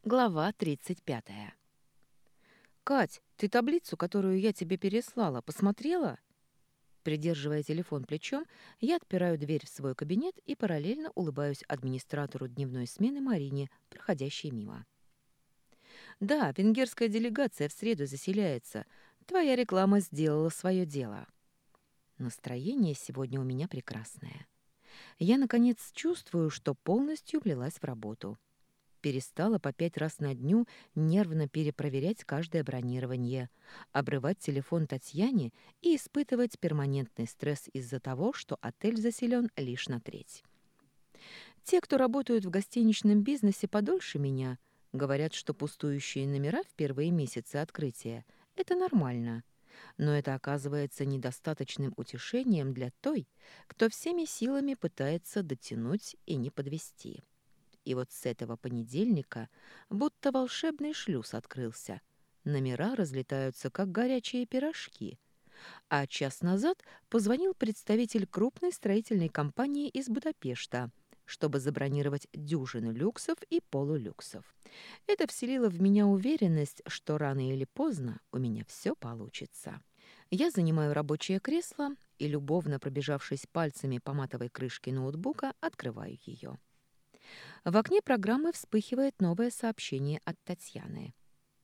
Глава 35. «Кать, ты таблицу, которую я тебе переслала, посмотрела?» Придерживая телефон плечом, я отпираю дверь в свой кабинет и параллельно улыбаюсь администратору дневной смены Марине, проходящей мимо. «Да, венгерская делегация в среду заселяется. Твоя реклама сделала свое дело». Настроение сегодня у меня прекрасное. Я, наконец, чувствую, что полностью влилась в работу. Перестала по 5 раз на дню нервно перепроверять каждое бронирование, обрывать телефон Татьяне и испытывать перманентный стресс из-за того, что отель заселен лишь на треть. Те, кто работают в гостиничном бизнесе подольше меня, говорят, что пустующие номера в первые месяцы открытия — это нормально. Но это оказывается недостаточным утешением для той, кто всеми силами пытается дотянуть и не подвести. И вот с этого понедельника будто волшебный шлюз открылся. Номера разлетаются, как горячие пирожки. А час назад позвонил представитель крупной строительной компании из Будапешта, чтобы забронировать дюжину люксов и полулюксов. Это вселило в меня уверенность, что рано или поздно у меня все получится. Я занимаю рабочее кресло и, любовно пробежавшись пальцами по матовой крышке ноутбука, открываю ее. В окне программы вспыхивает новое сообщение от Татьяны.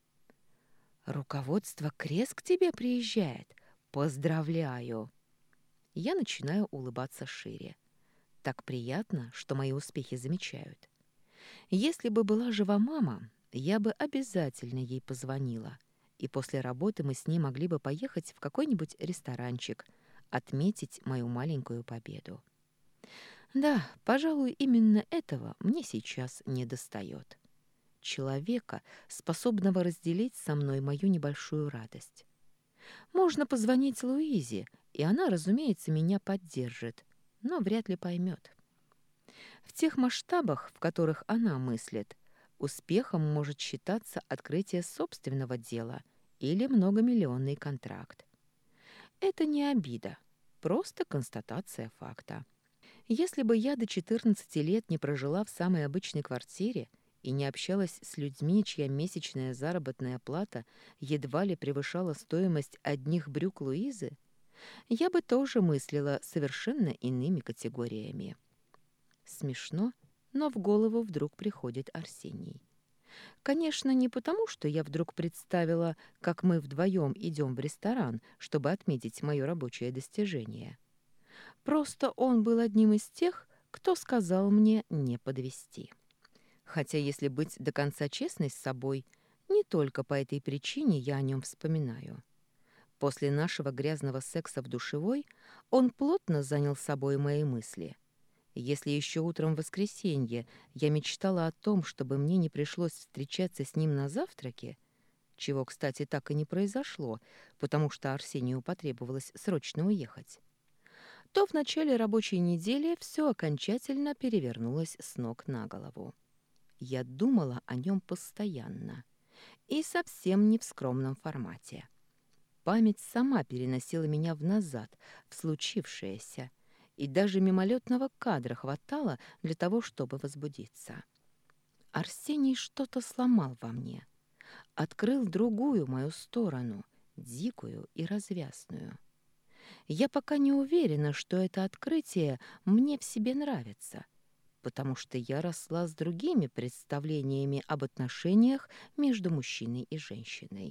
«Руководство Крес к тебе приезжает. Поздравляю!» Я начинаю улыбаться шире. Так приятно, что мои успехи замечают. Если бы была жива мама, я бы обязательно ей позвонила, и после работы мы с ней могли бы поехать в какой-нибудь ресторанчик, отметить мою маленькую победу. Да, пожалуй, именно этого мне сейчас недостает. Человека, способного разделить со мной мою небольшую радость. Можно позвонить Луизе, и она, разумеется, меня поддержит, но вряд ли поймет. В тех масштабах, в которых она мыслит, успехом может считаться открытие собственного дела или многомиллионный контракт. Это не обида, просто констатация факта. Если бы я до 14 лет не прожила в самой обычной квартире и не общалась с людьми, чья месячная заработная плата едва ли превышала стоимость одних брюк Луизы, я бы тоже мыслила совершенно иными категориями. Смешно, но в голову вдруг приходит Арсений. Конечно, не потому, что я вдруг представила, как мы вдвоем идем в ресторан, чтобы отметить мое рабочее достижение. Просто он был одним из тех, кто сказал мне не подвести. Хотя, если быть до конца честной с собой, не только по этой причине я о нем вспоминаю. После нашего грязного секса в душевой он плотно занял собой мои мысли. Если еще утром в воскресенье я мечтала о том, чтобы мне не пришлось встречаться с ним на завтраке, чего, кстати, так и не произошло, потому что Арсению потребовалось срочно уехать, то в начале рабочей недели все окончательно перевернулось с ног на голову. Я думала о нем постоянно и совсем не в скромном формате. Память сама переносила меня в назад, в случившееся, и даже мимолетного кадра хватало для того, чтобы возбудиться. Арсений что-то сломал во мне, открыл другую мою сторону, дикую и развязную. Я пока не уверена, что это открытие мне в себе нравится, потому что я росла с другими представлениями об отношениях между мужчиной и женщиной.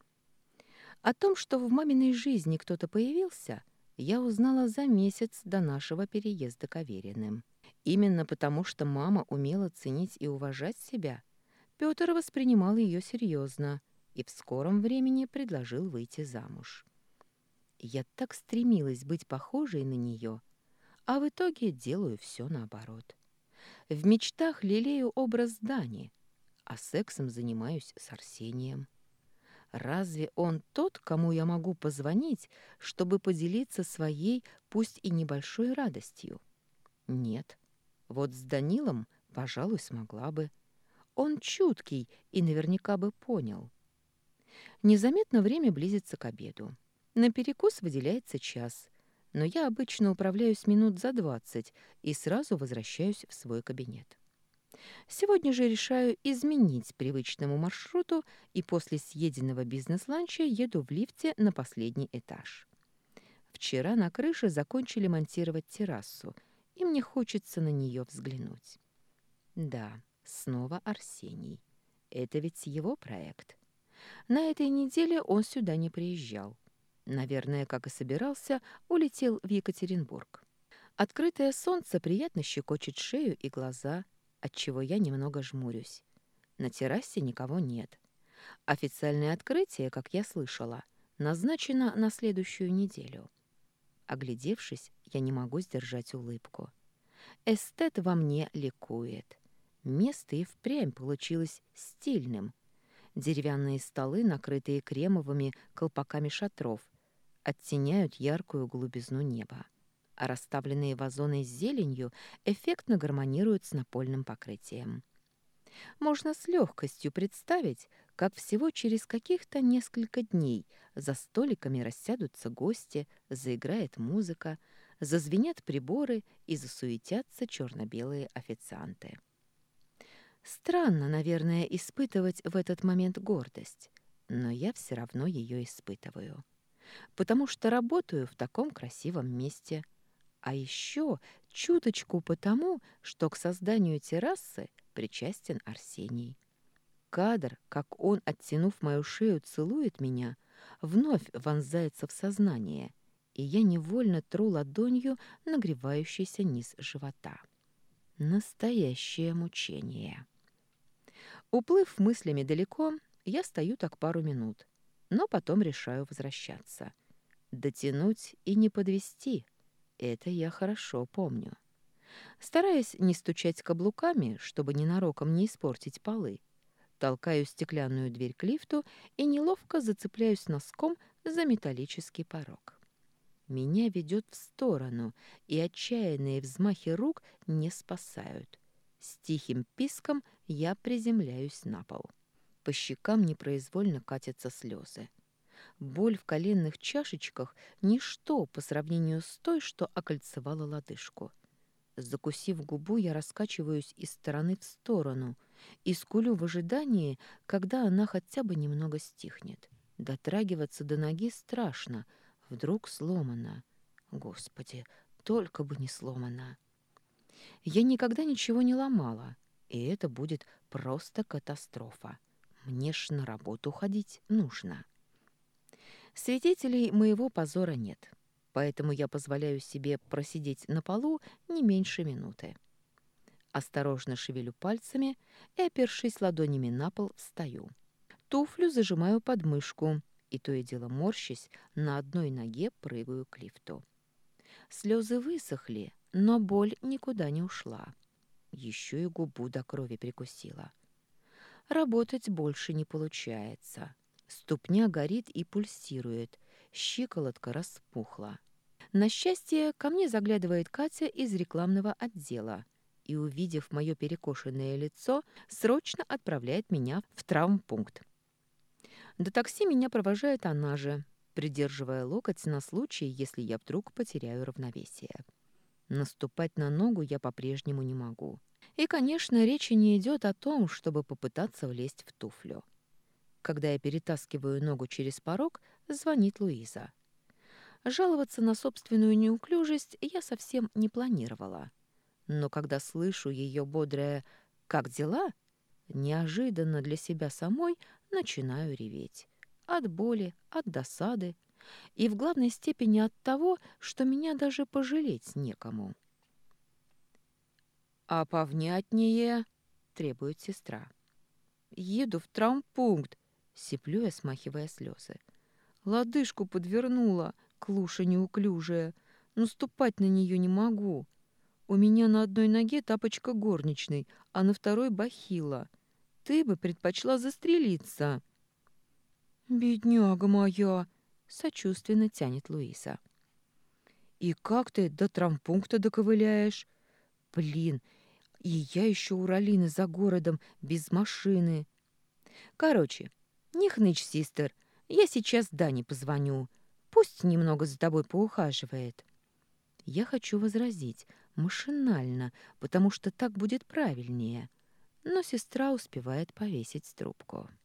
О том, что в маминой жизни кто-то появился, я узнала за месяц до нашего переезда к Авериным. Именно потому, что мама умела ценить и уважать себя, Пётр воспринимал ее серьезно и в скором времени предложил выйти замуж. Я так стремилась быть похожей на нее, а в итоге делаю все наоборот. В мечтах лелею образ Дани, а сексом занимаюсь с Арсением. Разве он тот, кому я могу позвонить, чтобы поделиться своей, пусть и небольшой радостью? Нет. Вот с Данилом, пожалуй, смогла бы. Он чуткий и наверняка бы понял. Незаметно время близится к обеду. На перекус выделяется час, но я обычно управляюсь минут за 20 и сразу возвращаюсь в свой кабинет. Сегодня же решаю изменить привычному маршруту и после съеденного бизнес-ланча еду в лифте на последний этаж. Вчера на крыше закончили монтировать террасу, и мне хочется на нее взглянуть. Да, снова Арсений. Это ведь его проект. На этой неделе он сюда не приезжал. Наверное, как и собирался, улетел в Екатеринбург. Открытое солнце приятно щекочет шею и глаза, отчего я немного жмурюсь. На террасе никого нет. Официальное открытие, как я слышала, назначено на следующую неделю. Оглядевшись, я не могу сдержать улыбку. Эстет во мне ликует. Место и впрямь получилось стильным. Деревянные столы, накрытые кремовыми колпаками шатров, оттеняют яркую голубизну неба, а расставленные вазоны с зеленью эффектно гармонируют с напольным покрытием. Можно с легкостью представить, как всего через каких-то несколько дней за столиками рассядутся гости, заиграет музыка, зазвенят приборы и засуетятся черно-белые официанты. Странно, наверное, испытывать в этот момент гордость, но я все равно ее испытываю, потому что работаю в таком красивом месте, а еще чуточку потому, что к созданию террасы причастен Арсений. Кадр, как он, оттянув мою шею, целует меня, вновь вонзается в сознание, и я невольно тру ладонью нагревающийся низ живота. Настоящее мучение. Уплыв мыслями далеко, я стою так пару минут, но потом решаю возвращаться. Дотянуть и не подвести — это я хорошо помню. Стараясь не стучать каблуками, чтобы ненароком не испортить полы, толкаю стеклянную дверь к лифту и неловко зацепляюсь носком за металлический порог. Меня ведет в сторону, и отчаянные взмахи рук не спасают. С тихим писком я приземляюсь на пол. По щекам непроизвольно катятся слезы. Боль в коленных чашечках — ничто по сравнению с той, что окольцевала лодыжку. Закусив губу, я раскачиваюсь из стороны в сторону и скулю в ожидании, когда она хотя бы немного стихнет. Дотрагиваться до ноги страшно, вдруг сломана. Господи, только бы не сломана. Я никогда ничего не ломала, и это будет просто катастрофа. Мне ж на работу ходить нужно. Свидетелей моего позора нет, поэтому я позволяю себе просидеть на полу не меньше минуты. Осторожно шевелю пальцами и, опершись ладонями на пол, встаю. Туфлю зажимаю под мышку и, то и дело морщась, на одной ноге прыгаю к лифту. Слезы высохли, но боль никуда не ушла. Еще и губу до крови прикусила. Работать больше не получается. Ступня горит и пульсирует, щиколотка распухла. На счастье, ко мне заглядывает Катя из рекламного отдела и, увидев мое перекошенное лицо, срочно отправляет меня в травмпункт. До такси меня провожает она же, придерживая локоть на случай, если я вдруг потеряю равновесие. Наступать на ногу я по-прежнему не могу. И, конечно, речи не идет о том, чтобы попытаться влезть в туфлю. Когда я перетаскиваю ногу через порог, звонит Луиза. Жаловаться на собственную неуклюжесть я совсем не планировала. Но когда слышу ее бодрое «Как дела?», неожиданно для себя самой начинаю реветь. От боли, от досады и в главной степени от того, что меня даже пожалеть некому. «А повнятнее!» — требует сестра. «Еду в травмпункт!» — сиплю я, смахивая слезы. «Лодыжку подвернула, клуша неуклюжая. Наступать на нее не могу. У меня на одной ноге тапочка горничной, а на второй бахила. Ты бы предпочла застрелиться». «Бедняга моя!» — сочувственно тянет Луиза. «И как ты до травмпункта доковыляешь? Блин, и я еще у Ралины за городом, без машины. Короче, не хнычь, систер, я сейчас Дане позвоню. Пусть немного за тобой поухаживает». Я хочу возразить, машинально, потому что так будет правильнее. но сестра успевает повесить трубку.